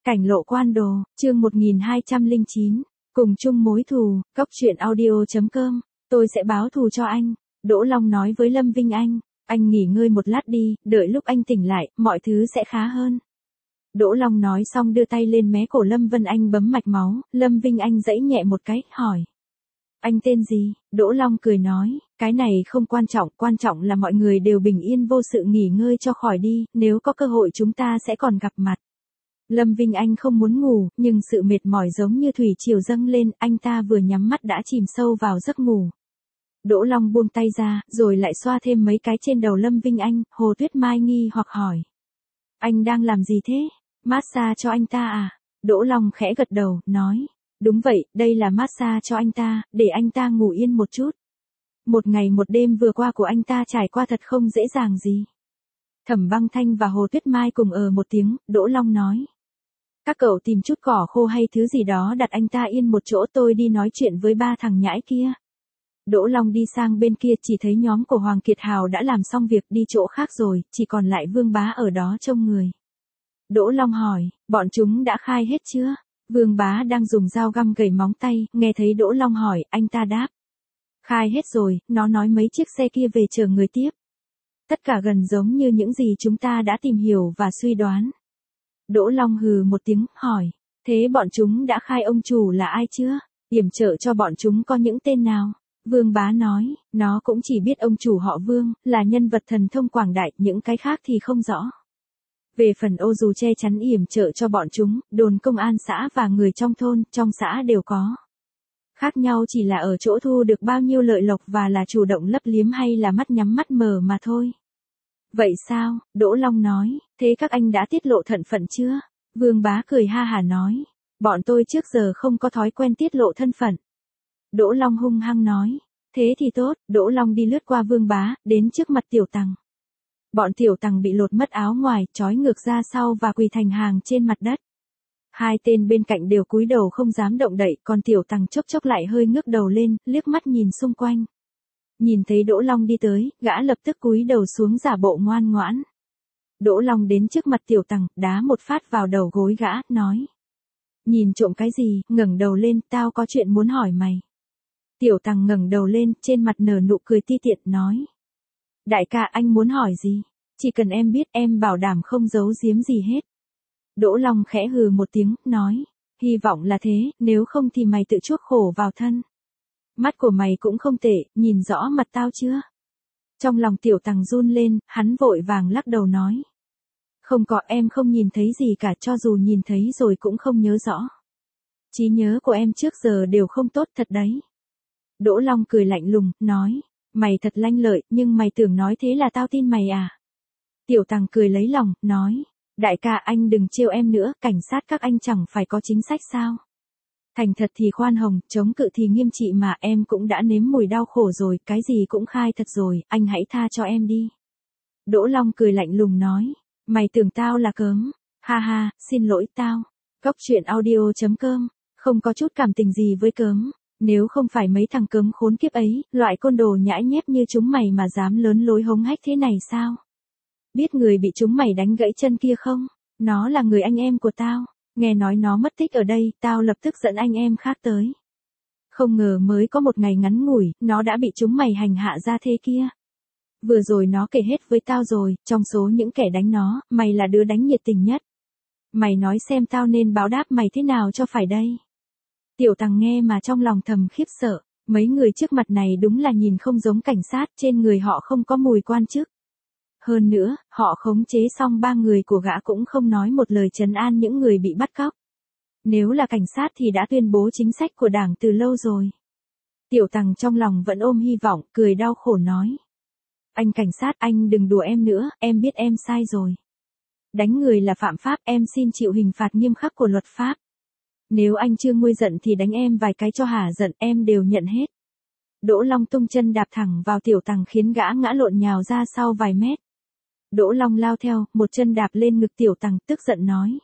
Cảnh lộ quan đồ, chương 1209, cùng chung mối thù, Cóc truyện audio.com, tôi sẽ báo thù cho anh. Đỗ Long nói với Lâm Vinh anh nghỉ ngơi một lát đi, đợi lúc anh tỉnh lại, mọi thứ sẽ khá hơn. Đỗ Long nói xong đưa tay lên mé cổ Lâm Vân Anh bấm mạch máu, Lâm Vinh Anh giãy nhẹ một cái, hỏi. Anh tên gì? Đỗ Long cười nói, cái này không quan trọng là mọi người đều bình yên vô sự nghỉ ngơi cho khỏi đi, nếu có cơ hội chúng ta sẽ còn gặp mặt. Lâm Vinh Anh không muốn ngủ, nhưng sự mệt mỏi giống như thủy triều dâng lên, anh ta vừa nhắm mắt đã chìm sâu vào giấc ngủ. Đỗ Long buông tay ra, rồi lại xoa thêm mấy cái trên đầu Lâm Vinh Anh, Hồ Tuyết Mai nghi hoặc hỏi. Anh đang làm gì thế? Massage cho anh ta à? Đỗ Long khẽ gật đầu, nói. Đúng vậy, đây là massage cho anh ta, để anh ta ngủ yên một chút. Một ngày một đêm vừa qua của anh ta trải qua thật không dễ dàng gì. Thẩm Băng Thanh và Hồ Tuyết Mai cùng một tiếng, Đỗ Long nói. Các cậu tìm chút cỏ khô hay thứ gì đó đặt anh ta yên một chỗ, tôi đi nói chuyện với ba thằng nhãi kia. Đỗ Long đi sang bên kia chỉ thấy nhóm của Hoàng Kiệt Hào đã làm xong việc đi chỗ khác rồi, chỉ còn lại Vương Bá ở đó trông người. Đỗ Long hỏi, bọn chúng đã khai hết chưa? Vương Bá đang dùng dao găm gẩy móng tay, nghe thấy Đỗ Long hỏi, anh ta đáp. Khai hết rồi, nó nói mấy chiếc xe kia về chờ người tiếp. Tất cả gần giống như những gì chúng ta đã tìm hiểu và suy đoán. Đỗ Long hừ một tiếng, hỏi, thế bọn chúng đã khai ông chủ là ai chưa? Yểm trợ cho bọn chúng có những tên nào? Vương Bá nói, nó cũng chỉ biết ông chủ họ Vương, là nhân vật thần thông quảng đại, những cái khác thì không rõ. Về phần ô dù che chắn yểm trợ cho bọn chúng, đồn công an xã và người trong thôn, trong xã đều có. Khác nhau chỉ là ở chỗ thu được bao nhiêu lợi lộc và là chủ động lấp liếm hay là mắt nhắm mắt mở mà thôi. Vậy sao? Đỗ Long nói, thế các anh đã tiết lộ thân phận chưa? Vương Bá cười ha hả nói, bọn tôi trước giờ không có thói quen tiết lộ thân phận. Đỗ Long hung hăng nói, thế thì tốt. Đỗ Long đi lướt qua Vương Bá, đến trước mặt Tiểu Tằng. Bọn Tiểu Tằng bị lột mất áo ngoài, trói ngược ra sau và quỳ thành hàng trên mặt đất. Hai tên bên cạnh đều cúi đầu không dám động đậy, còn Tiểu Tằng chốc chốc lại hơi ngước đầu lên, liếc mắt nhìn xung quanh. Nhìn thấy Đỗ Long đi tới, gã lập tức cúi đầu xuống giả bộ ngoan ngoãn. Đỗ Long đến trước mặt Tiểu Tằng, đá một phát vào đầu gối gã, nói. Nhìn trộm cái gì, ngẩng đầu lên, tao có chuyện muốn hỏi mày. Tiểu Tằng ngẩng đầu lên, trên mặt nở nụ cười ti tiện, nói. Đại ca, anh muốn hỏi gì? Chỉ cần em biết, em bảo đảm không giấu giếm gì hết. Đỗ Long khẽ hừ một tiếng, nói. Hy vọng là thế, nếu không thì mày tự chuốc khổ vào thân. Mắt của mày cũng không tệ, nhìn rõ mặt tao chưa? Trong lòng Tiểu Tằng run lên, hắn vội vàng lắc đầu nói. Không có, em không nhìn thấy gì cả, cho dù nhìn thấy rồi cũng không nhớ rõ. Trí nhớ của em trước giờ đều không tốt thật đấy. Đỗ Long cười lạnh lùng, nói. Mày thật lanh lợi, nhưng mày tưởng nói thế là tao tin mày à? Tiểu Tằng cười lấy lòng, nói. Đại ca, anh đừng trêu em nữa, cảnh sát các anh chẳng phải có chính sách sao? Thành thật thì khoan hồng, chống cự thì nghiêm trị mà, em cũng đã nếm mùi đau khổ rồi, cái gì cũng khai thật rồi, anh hãy tha cho em đi. Đỗ Long cười lạnh lùng nói. Mày tưởng tao là cớm? Ha ha, xin lỗi tao. Cóc truyện audio.com, không có chút cảm tình gì với cớm. Nếu không phải mấy thằng cớm khốn kiếp ấy, loại côn đồ nhãi nhép như chúng mày mà dám lớn lối hống hách thế này sao? Biết người bị chúng mày đánh gãy chân kia không? Nó là người anh em của tao. Nghe nói nó mất tích ở đây, tao lập tức dẫn anh em khác tới. Không ngờ mới có một ngày ngắn ngủi, nó đã bị chúng mày hành hạ ra thế kia. Vừa rồi nó kể hết với tao rồi, trong số những kẻ đánh nó, mày là đứa đánh nhiệt tình nhất. Mày nói xem tao nên báo đáp mày thế nào cho phải đây? Tiểu Tằng nghe mà trong lòng thầm khiếp sợ, mấy người trước mặt này đúng là nhìn không giống cảnh sát, trên người họ không có mùi quan chức. Hơn nữa, họ khống chế xong ba người của gã cũng không nói một lời trấn an những người bị bắt cóc. Nếu là cảnh sát thì đã tuyên bố chính sách của đảng từ lâu rồi. Tiểu Tằng trong lòng vẫn ôm hy vọng, cười đau khổ nói. Anh cảnh sát, anh đừng đùa em nữa, em biết em sai rồi. Đánh người là phạm pháp, em xin chịu hình phạt nghiêm khắc của luật pháp. Nếu anh chưa nguôi giận thì đánh em vài cái cho hả giận, em đều nhận hết. Đỗ Long tung chân đạp thẳng vào Tiểu Tằng khiến gã ngã lộn nhào ra sau vài mét. Đỗ Long lao theo, một chân đạp lên ngực Tiểu Tằng, tức giận nói.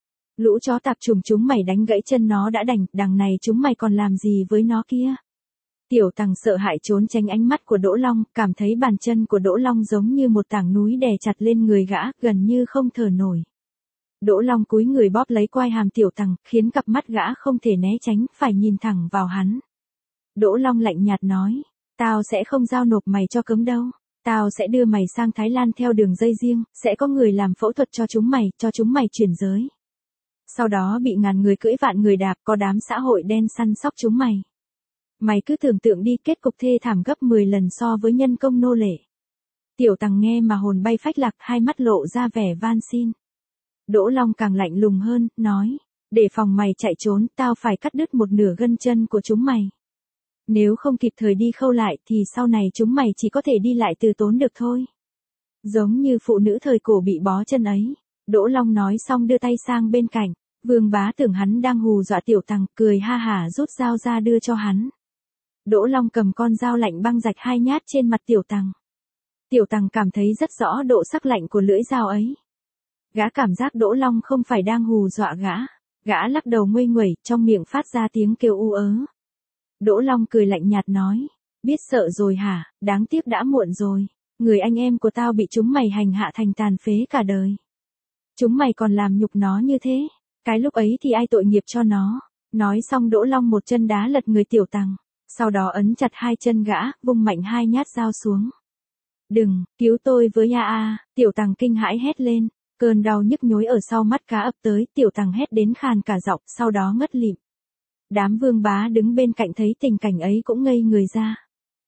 Lũ chó tạp chủng, chúng mày đánh gãy chân nó đã đành, đằng này chúng mày còn làm gì với nó kia? Tiểu Tằng sợ hãi trốn tránh ánh mắt của Đỗ Long, cảm thấy bàn chân của Đỗ Long giống như một tảng núi đè chặt lên người gã, gần như không thở nổi. Đỗ Long cúi người bóp lấy quai hàm Tiểu Tằng, khiến cặp mắt gã không thể né tránh, phải nhìn thẳng vào hắn. Đỗ Long lạnh nhạt nói, tao sẽ không giao nộp mày cho cấm đâu. Tao sẽ đưa mày sang Thái Lan theo đường dây riêng, sẽ có người làm phẫu thuật cho chúng mày chuyển giới. Sau đó bị ngàn người cưỡi vạn người đạp, có đám xã hội đen săn sóc chúng mày. Mày cứ tưởng tượng đi, kết cục thê thảm gấp 10 lần so với nhân công nô lệ. Tiểu Tằng nghe mà hồn bay phách lạc, hai mắt lộ ra vẻ van xin. Đỗ Long càng lạnh lùng hơn, nói, để phòng mày chạy trốn, tao phải cắt đứt một nửa gân chân của chúng mày. Nếu không kịp thời đi khâu lại thì sau này chúng mày chỉ có thể đi lại từ tốn được thôi. Giống như phụ nữ thời cổ bị bó chân ấy. Đỗ Long nói xong đưa tay sang bên cạnh. Vương Bá tưởng hắn đang hù dọa Tiểu Tằng, cười ha hả rút dao ra đưa cho hắn. Đỗ Long cầm con dao lạnh băng rạch 2 nhát trên mặt Tiểu Tằng. Tiểu Tằng cảm thấy rất rõ độ sắc lạnh của lưỡi dao ấy. Gã cảm giác Đỗ Long không phải đang hù dọa gã. Gã lắc đầu nguây nguẩy, trong miệng phát ra tiếng kêu u ớ. Đỗ Long cười lạnh nhạt nói, biết sợ rồi hả, đáng tiếc đã muộn rồi. Người anh em của tao bị chúng mày hành hạ thành tàn phế cả đời. Chúng mày còn làm nhục nó như thế, cái lúc ấy thì ai tội nghiệp cho nó. Nói xong Đỗ Long một chân đá lật người Tiểu Tằng, sau đó ấn chặt 2 chân gã, vung mạnh 2 nhát dao xuống. Đừng, cứu tôi với a. Tiểu Tằng kinh hãi hét lên, cơn đau nhức nhối ở sau mắt cá ập tới, Tiểu Tằng hét đến khàn cả giọng, sau đó ngất lịm. Đám Vương Bá đứng bên cạnh thấy tình cảnh ấy cũng ngây người ra.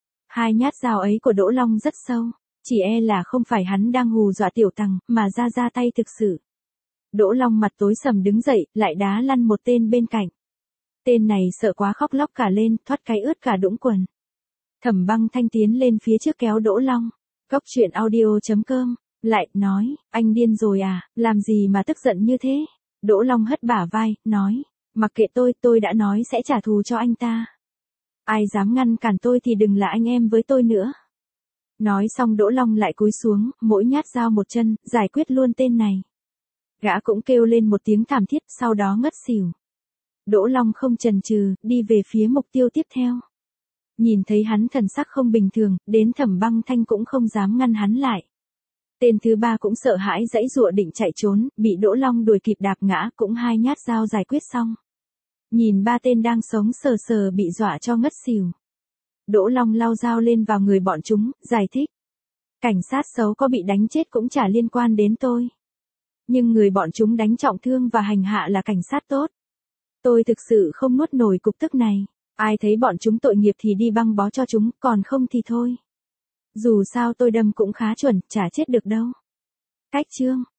2 nhát dao ấy của Đỗ Long rất sâu, chỉ e là không phải hắn đang hù dọa Tiểu Tằng, mà ra tay thực sự. Đỗ Long mặt tối sầm đứng dậy, lại đá lăn một tên bên cạnh. Tên này sợ quá khóc lóc cả lên, thoát cái ướt cả đũng quần. Thẩm Băng Thanh tiến lên phía trước kéo Đỗ Long. Cốc truyện audio.com, lại nói, anh điên rồi à, làm gì mà tức giận như thế? Đỗ Long hất bả vai, nói, mặc kệ tôi đã nói sẽ trả thù cho anh ta. Ai dám ngăn cản tôi thì đừng là anh em với tôi nữa. Nói xong Đỗ Long lại cúi xuống, mỗi nhát dao một chân, giải quyết luôn tên này. Gã cũng kêu lên một tiếng thảm thiết, sau đó ngất xỉu. Đỗ Long không chần chừ, đi về phía mục tiêu tiếp theo. Nhìn thấy hắn thần sắc không bình thường, đến Thẩm Băng Thanh cũng không dám ngăn hắn lại. Tên thứ 3 cũng sợ hãi giãy giụa định chạy trốn, bị Đỗ Long đuổi kịp đạp ngã, cũng 2 nhát dao giải quyết xong. Nhìn 3 tên đang sống sờ sờ bị dọa cho ngất xỉu. Đỗ Long lau dao lên vào người bọn chúng, giải thích. Cảnh sát xấu có bị đánh chết cũng chả liên quan đến tôi. Nhưng người bọn chúng đánh trọng thương và hành hạ là cảnh sát tốt. Tôi thực sự không nuốt nổi cục tức này. Ai thấy bọn chúng tội nghiệp thì đi băng bó cho chúng, còn không thì thôi. Dù sao tôi đâm cũng khá chuẩn, chả chết được đâu. Cách chương